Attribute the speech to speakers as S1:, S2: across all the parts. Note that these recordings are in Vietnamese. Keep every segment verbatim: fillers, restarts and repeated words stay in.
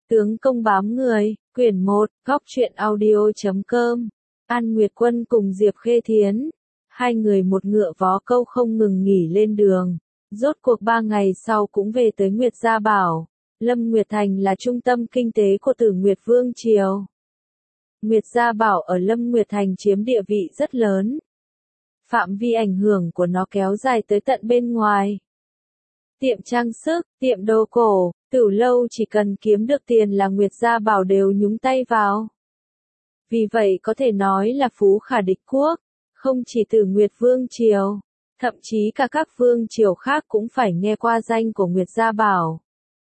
S1: Tướng công bám người, quyển một, góc truyện audio.com. An Nguyệt Quân cùng Diệp Khê Thiến. Hai người một ngựa vó câu không ngừng nghỉ lên đường. Rốt cuộc ba ngày sau cũng về tới Nguyệt Gia Bảo. Lâm Nguyệt Thành là trung tâm kinh tế của Tử Nguyệt Vương Triều. Nguyệt Gia Bảo ở Lâm Nguyệt Thành chiếm địa vị rất lớn. Phạm vi ảnh hưởng của nó kéo dài tới tận bên ngoài. Tiệm trang sức, tiệm đồ cổ, tửu lâu chỉ cần kiếm được tiền là Nguyệt Gia Bảo đều nhúng tay vào. Vì vậy có thể nói là phú khả địch quốc, không chỉ Tử Nguyệt Vương Triều, thậm chí cả các vương triều khác cũng phải nghe qua danh của Nguyệt Gia Bảo.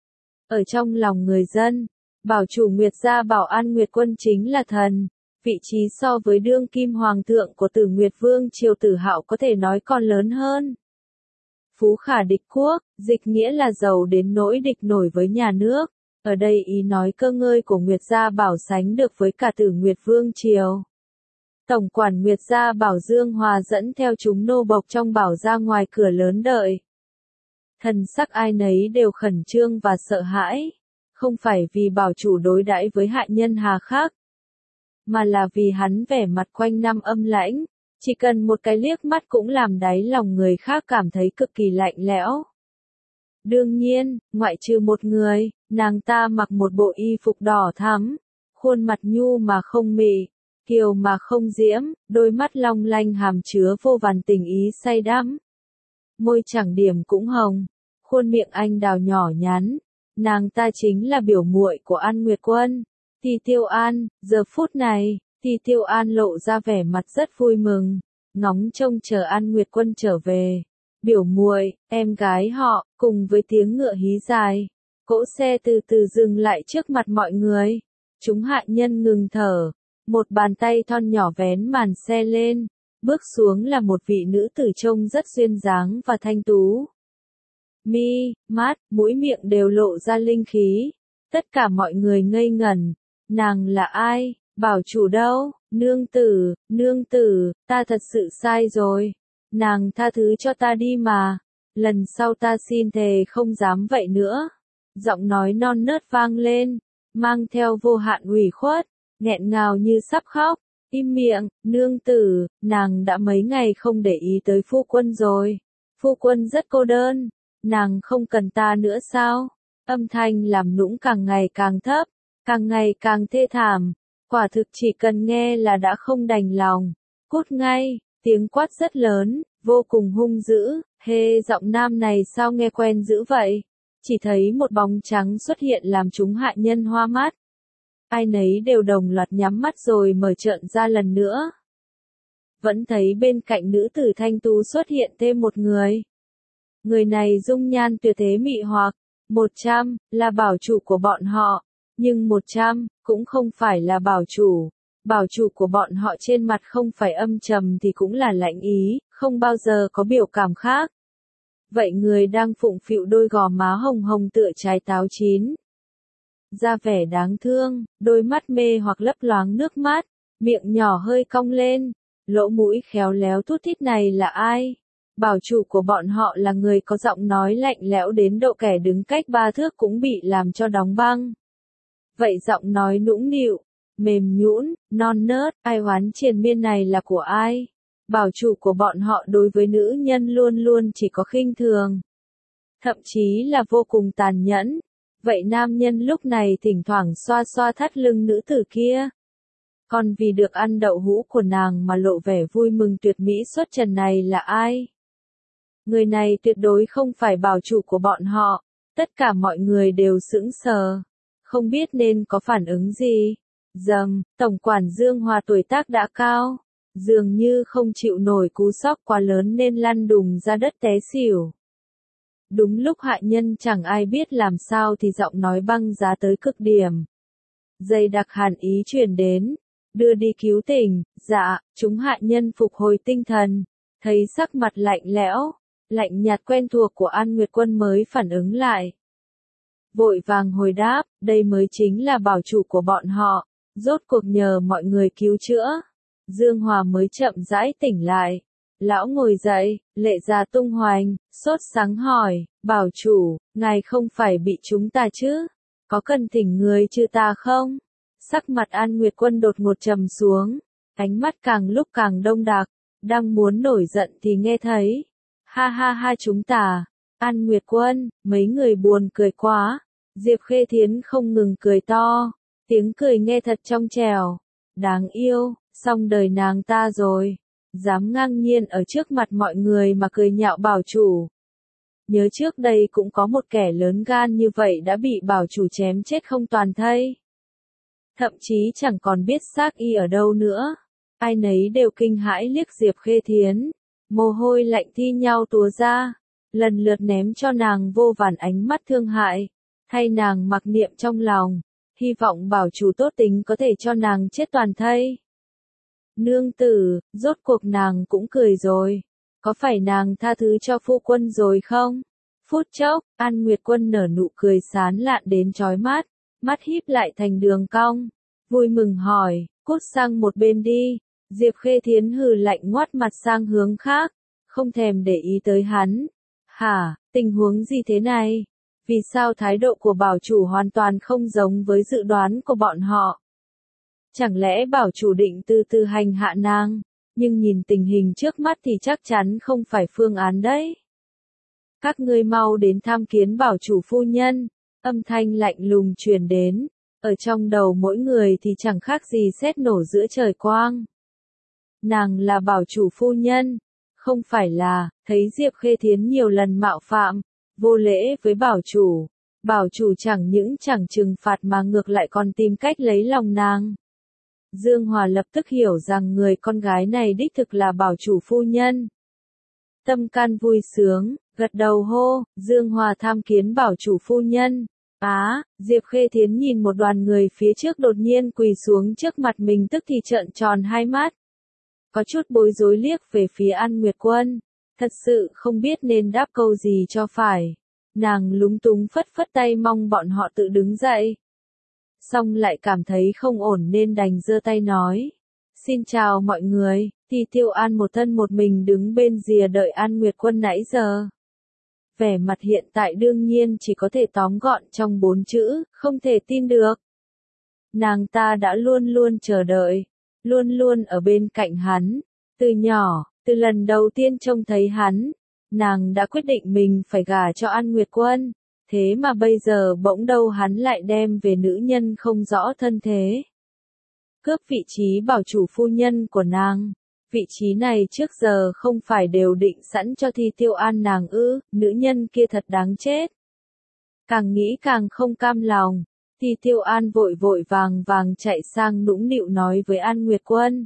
S1: Ở trong lòng người dân, bảo chủ Nguyệt Gia Bảo An Nguyệt Quân chính là thần, vị trí so với đương kim hoàng thượng của Tử Nguyệt Vương Triều Tử Hạo có thể nói còn lớn hơn. Phú khả địch quốc, dịch nghĩa là giàu đến nỗi địch nổi với nhà nước. Ở đây ý nói cơ ngơi của Nguyệt Gia Bảo sánh được với cả Tử Nguyệt Vương Triều. Tổng quản Nguyệt Gia Bảo Dương Hòa dẫn theo chúng nô bộc trong bảo ra ngoài cửa lớn đợi. Thần sắc ai nấy đều khẩn trương và sợ hãi, không phải vì bảo chủ đối đãi với hạ nhân hà khắc, mà là vì hắn vẻ mặt quanh năm âm lãnh, chỉ cần một cái liếc mắt cũng làm đáy lòng người khác cảm thấy cực kỳ lạnh lẽo. Đương nhiên, ngoại trừ một người, nàng ta mặc một bộ y phục đỏ thắm, khuôn mặt nhu mà không mị, kiều mà không diễm, đôi mắt long lanh hàm chứa vô vàn tình ý say đắm. Môi chẳng điểm cũng hồng, khuôn miệng anh đào nhỏ nhắn, nàng ta chính là biểu muội của An Nguyệt Quân, Ti Tiêu An. Giờ phút này, Ti Tiêu An lộ ra vẻ mặt rất vui mừng, ngóng trông chờ An Nguyệt Quân trở về. Biểu muội, em gái họ, cùng với tiếng ngựa hí dài, cỗ xe từ từ dừng lại trước mặt mọi người. Chúng hạ nhân ngừng thở, một bàn tay thon nhỏ vén màn xe lên, bước xuống là một vị nữ tử trông rất duyên dáng và thanh tú. Mi, mắt, mũi miệng đều lộ ra linh khí. Tất cả mọi người ngây ngẩn. Nàng là ai? Bảo chủ đâu? Nương tử, nương tử, ta thật sự sai rồi. Nàng tha thứ cho ta đi mà. Lần sau ta xin thề không dám vậy nữa. Giọng nói non nớt vang lên, mang theo vô hạn ủy khuất, nghẹn ngào như sắp khóc. Im miệng, nương tử, nàng đã mấy ngày không để ý tới phu quân rồi. Phu quân rất cô đơn, nàng không cần ta nữa sao? Âm thanh làm nũng càng ngày càng thấp, càng ngày càng thê thảm. Quả thực chỉ cần nghe là đã không đành lòng. Cút ngay, tiếng quát rất lớn, vô cùng hung dữ. Hê, giọng nam này sao nghe quen dữ vậy? Chỉ thấy một bóng trắng xuất hiện làm chúng hạ nhân hoa mắt. Ai nấy đều đồng loạt nhắm mắt rồi mở trợn ra lần nữa. Vẫn thấy bên cạnh nữ tử thanh tú xuất hiện thêm một người. Người này dung nhan tuyệt thế mị hoặc. Một trăm, là bảo chủ của bọn họ. Nhưng một trăm, cũng không phải là bảo chủ. Bảo chủ của bọn họ trên mặt không phải âm trầm thì cũng là lạnh ý, không bao giờ có biểu cảm khác. Vậy người đang phụng phịu đôi gò má hồng hồng tựa trái táo chín. Da vẻ đáng thương, đôi mắt mê hoặc lấp loáng nước mắt, miệng nhỏ hơi cong lên, lỗ mũi khéo léo thút thít này là ai? Bảo chủ của bọn họ là người có giọng nói lạnh lẽo đến độ kẻ đứng cách ba thước cũng bị làm cho đóng băng. Vậy giọng nói nũng nịu, mềm nhũn, non nớt, ai oán triền miên này là của ai? Bảo chủ của bọn họ đối với nữ nhân luôn luôn chỉ có khinh thường, thậm chí là vô cùng tàn nhẫn. Vậy nam nhân lúc này thỉnh thoảng xoa xoa thắt lưng nữ tử kia. Còn vì được ăn đậu hũ của nàng mà lộ vẻ vui mừng tuyệt mỹ xuất trần này là ai? Người này tuyệt đối không phải bảo chủ của bọn họ. Tất cả mọi người đều sững sờ, không biết nên có phản ứng gì. Dầm, tổng quản Dương Hòa tuổi tác đã cao, dường như không chịu nổi cú sốc quá lớn nên lăn đùng ra đất té xỉu. Đúng lúc hạ nhân chẳng ai biết làm sao thì giọng nói băng giá tới cực điểm. Dày đặc hàn ý truyền đến, đưa đi cứu tỉnh. Dạ, chúng hạ nhân phục hồi tinh thần, thấy sắc mặt lạnh lẽo, lạnh nhạt quen thuộc của An Nguyệt Quân mới phản ứng lại. Vội vàng hồi đáp, đây mới chính là bảo chủ của bọn họ, rốt cuộc nhờ mọi người cứu chữa. Dương Hòa mới chậm rãi tỉnh lại. Lão ngồi dậy, lệ già tung hoành, sốt sắng hỏi, bảo chủ, ngài không phải bị chúng ta chứ? có cần thỉnh người trừ tà không? Sắc mặt An Nguyệt Quân đột ngột trầm xuống, ánh mắt càng lúc càng đông đặc, đang muốn nổi giận thì nghe thấy. Ha ha ha chúng ta, An Nguyệt Quân, mấy người buồn cười quá. Diệp Khê Thiến không ngừng cười to, tiếng cười nghe thật trong trẻo, đáng yêu, xong đời nàng ta rồi, dám ngang nhiên ở trước mặt mọi người mà cười nhạo bảo chủ. Nhớ trước đây cũng có một kẻ lớn gan như vậy đã bị bảo chủ chém chết không toàn thây. Thậm chí chẳng còn biết xác y ở đâu nữa. Ai nấy đều kinh hãi liếc Diệp Khê Thiến, mồ hôi lạnh thi nhau túa ra, lần lượt ném cho nàng vô vàn ánh mắt thương hại, thay nàng mặc niệm trong lòng, hy vọng bảo chủ tốt tính có thể cho nàng chết toàn thây. Nương tử, rốt cuộc nàng cũng cười rồi, có phải nàng tha thứ cho phu quân rồi không? Phút chốc, An Nguyệt Quân nở nụ cười sán lạn đến chói mắt, mắt híp lại thành đường cong, vui mừng hỏi, cút sang một bên đi. Diệp Khê Thiến hừ lạnh ngoắt mặt sang hướng khác, không thèm để ý tới hắn. Hả, tình huống gì thế này? Vì sao thái độ của bảo chủ hoàn toàn không giống với dự đoán của bọn họ? Chẳng lẽ bảo chủ định từ từ hành hạ nàng, nhưng nhìn tình hình trước mắt thì chắc chắn không phải phương án đấy. Các ngươi mau đến tham kiến bảo chủ phu nhân, âm thanh lạnh lùng truyền đến, ở trong đầu mỗi người thì chẳng khác gì sét nổ giữa trời quang. Nàng là bảo chủ phu nhân, không phải là, thấy Diệp Khê Thiến nhiều lần mạo phạm, vô lễ với bảo chủ. Bảo chủ chẳng những chẳng trừng phạt mà ngược lại còn tìm cách lấy lòng nàng. Dương Hòa lập tức hiểu rằng người con gái này đích thực là bảo chủ phu nhân. Tâm can vui sướng, gật đầu hô, Dương Hòa tham kiến bảo chủ phu nhân. Á, Diệp Khê Thiến nhìn một đoàn người phía trước đột nhiên quỳ xuống trước mặt mình tức thì trợn tròn hai mắt. Có chút bối rối liếc về phía An Nguyệt Quân, thật sự không biết nên đáp câu gì cho phải. Nàng lúng túng phất phất tay mong bọn họ tự đứng dậy. Xong lại cảm thấy không ổn nên đành giơ tay nói. Xin chào mọi người, thì Tiêu An một thân một mình đứng bên rìa đợi An Nguyệt Quân nãy giờ. Vẻ mặt hiện tại đương nhiên chỉ có thể tóm gọn trong bốn chữ, không thể tin được. Nàng ta đã luôn luôn chờ đợi, luôn luôn ở bên cạnh hắn, từ nhỏ, từ lần đầu tiên trông thấy hắn, nàng đã quyết định mình phải gả cho An Nguyệt Quân, thế mà bây giờ bỗng đâu hắn lại đem về nữ nhân không rõ thân thế. Cướp vị trí bảo chủ phu nhân của nàng. Vị trí này trước giờ không phải đều định sẵn cho Thi Tiêu An nàng ư, nữ nhân kia thật đáng chết. Càng nghĩ càng không cam lòng, Thi Tiêu An vội vội vàng vàng chạy sang nũng nịu nói với An Nguyệt Quân.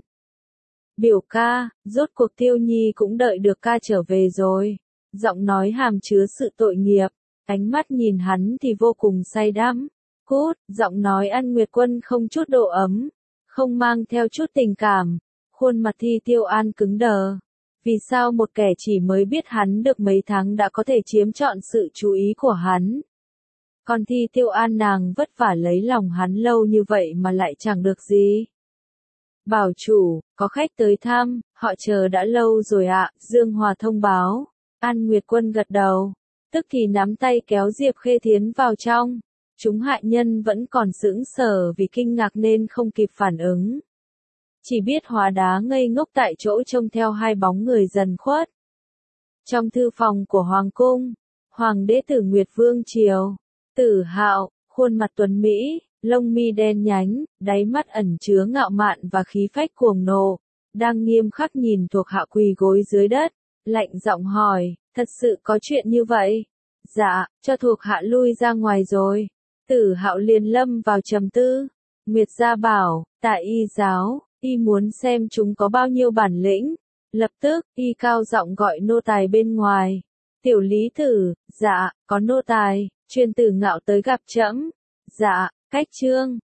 S1: Biểu ca, rốt cuộc Tiêu Nhi cũng đợi được ca trở về rồi. Giọng nói hàm chứa sự tội nghiệp, ánh mắt nhìn hắn thì vô cùng say đắm. Cút, giọng nói An Nguyệt Quân không chút độ ấm, không mang theo chút tình cảm. Khuôn mặt Thi Tiêu An cứng đờ. Vì sao một kẻ chỉ mới biết hắn được mấy tháng đã có thể chiếm trọn sự chú ý của hắn? Còn Thi Tiêu An nàng vất vả lấy lòng hắn lâu như vậy mà lại chẳng được gì. Bảo chủ, có khách tới thăm, họ chờ đã lâu rồi ạ, Dương Hòa thông báo. An Nguyệt Quân gật đầu, tức thì nắm tay kéo Diệp Khê Thiến vào trong. Chúng hại nhân vẫn còn sững sờ vì kinh ngạc nên không kịp phản ứng. Chỉ biết hóa đá ngây ngốc tại chỗ trông theo hai bóng người dần khuất. Trong thư phòng của Hoàng cung, Hoàng đế Tử Nguyệt Vương Triều, Tử Hạo, khuôn mặt tuấn Mỹ, lông mi đen nhánh, đáy mắt ẩn chứa ngạo mạn và khí phách cuồng nộ, đang nghiêm khắc nhìn thuộc hạ quỳ gối dưới đất, lạnh giọng hỏi, thật sự có chuyện như vậy? Dạ, cho thuộc hạ lui ra ngoài rồi. Tử Hạo liền lâm vào trầm tư. Nguyệt gia bảo, tại y giáo, y muốn xem chúng có bao nhiêu bản lĩnh. Lập tức, y cao giọng gọi nô tài bên ngoài. Tiểu lý tử, dạ, có nô tài, truyền Tử Ngạo tới gặp trẫm. Dạ, cách trương.